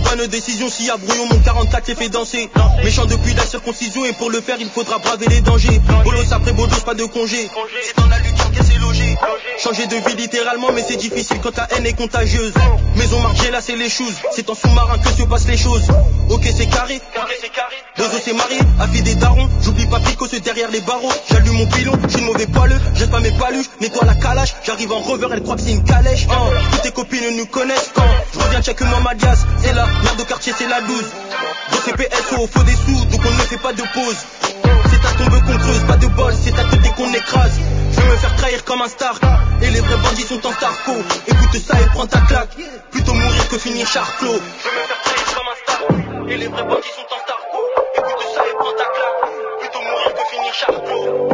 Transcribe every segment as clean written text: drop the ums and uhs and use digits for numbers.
pas nos décisions. S'il y a brouillon, mon 44 les fait danser. Méchant depuis la circoncision, et pour le faire, il faudra braver les dangers. Bolos après bolos, pas de congé. C'est dans la lutte qu'est logé. Changer de vie littéralement, mais c'est difficile quand la haine est contagieuse. Maison marquée, là c'est les choses. C'est en sous-marin que se passent les choses. Ok, c'est carré. Bozo s'est marié, a fait des darons. J'oublie pas Pico, c'est derrière les barreaux. J'allume mon pilon, j'suis une mauvais poileux. Jette pas mes paluches, nettoie la calache. J'arrive en rover, elle croit que c'est une calèche. Toutes tes copines nous connaissent quand je reviens check moi ma dias. C'est la merde au quartier, c'est la loose. Gros CPSO, au faux des sous, donc on ne fait pas de pause. C'est ta tombe qu'on creuse, pas de bol, c'est à côté qu'on écrase. Je veux me faire trahir comme un star, et les vrais bandits sont en starco. Écoute ça et prends ta claque, plutôt mourir que finir charclos. Je veux me faire trahir comme un star, et les vrais bandits sont en starco. Écoute ça et prends ta claque, plutôt mourir que finir charclos.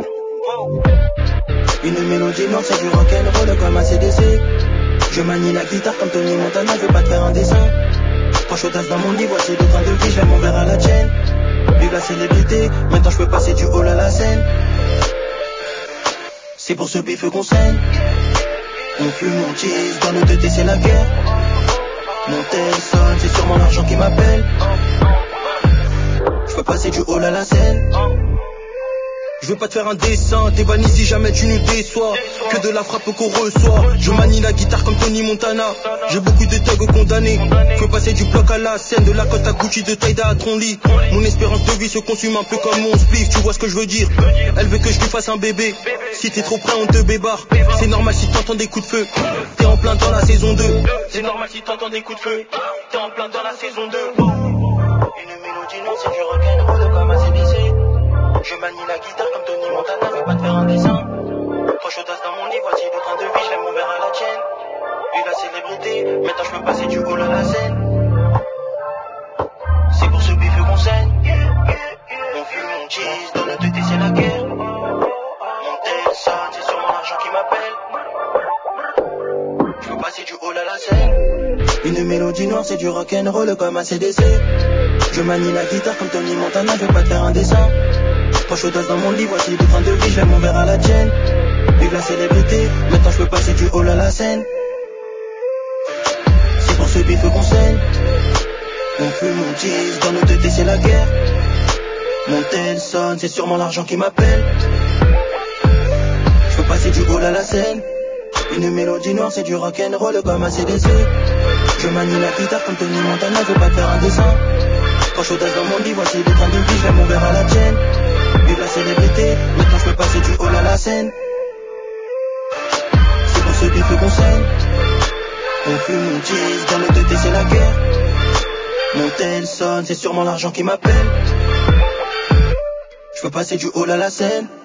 Une mélodie noire, c'est du rock'n'roll comme ACDC. Je manie la guitare comme Tony Montana, je veux pas te faire un dessin. Trois chaudasses dans mon lit, voici le train de vie, je vais mon verre à la tienne. Vive la célébrité, maintenant je peux passer du hall à la scène. C'est pour ce bif qu'on saigne. On fume, on tease, dans nos TT c'est la guerre. Mon téléphone, c'est sûrement l'argent qui m'appelle. Je peux passer du hall à la scène. Je veux pas te faire un dessin, t'es banni si jamais tu nous déçois. Que de la frappe qu'on reçoit. Je manie la guitare comme Tony Montana. J'ai beaucoup de thugs condamnés. Je veux passer du bloc à la scène, de la côte à Gucci, de Taïda à Tronly. Mon espérance de vie se consume un peu comme mon spliff, tu vois ce que je veux dire. Elle veut que je lui fasse un bébé. Si t'es trop près on te bébarre. C'est normal si t'entends des coups de feu. T'es en plein dans la saison 2. C'est normal si t'entends des coups de feu. T'es en plein dans la saison 2. Une mélodie noire, c'est du rock'n'roll comme ACDC. Je manie la guitare comme Tony Montana, je veux pas te faire un dessin. Trois chaudasses dans mon lit, voici le train de vie, je vais mon verre à la tienne. Vive la célébrité, maintenant je peux passer du hall à la scène. C'est pour ce bif qu'on saigne. On fume, on cheese, dans notre TT c'est la guerre. Mon téléphone, c'est sûrement l'argent qui m'appelle. Je peux passer du hall à la scène. Une mélodie noire, c'est du rock'n'roll comme ACDC. Je manie la guitare comme Tony Montana, je veux pas te faire un dessin. Trois chaudasses dans mon lit, voici le train de vie, je vais mon verre à la tienne. Vive la célébrité, maintenant je peux passer du hall à la scène. C'est pour ce bif qu'on saigne. On fume, on tease, dans nos TT c'est la guerre. Mon téléphone, c'est sûrement l'argent qui m'appelle. Je peux passer du hall à la scène. Une mélodie noire, c'est du rock'n'roll comme ACDC. Je manie la guitare comme Tony Montana, je veux pas te faire un dessin. Trois chaudasses dans mon lit, voici le train de vie, je vais mon verre à la tienne. Vive la célébrité, maintenant je peux passer du hall à la scène. C'est pour ce bif qu'on saigne. On fume, on tease, dans le TT c'est la guerre. Mon téléphone, c'est sûrement l'argent qui m'appelle. Je peux passer du hall à la scène.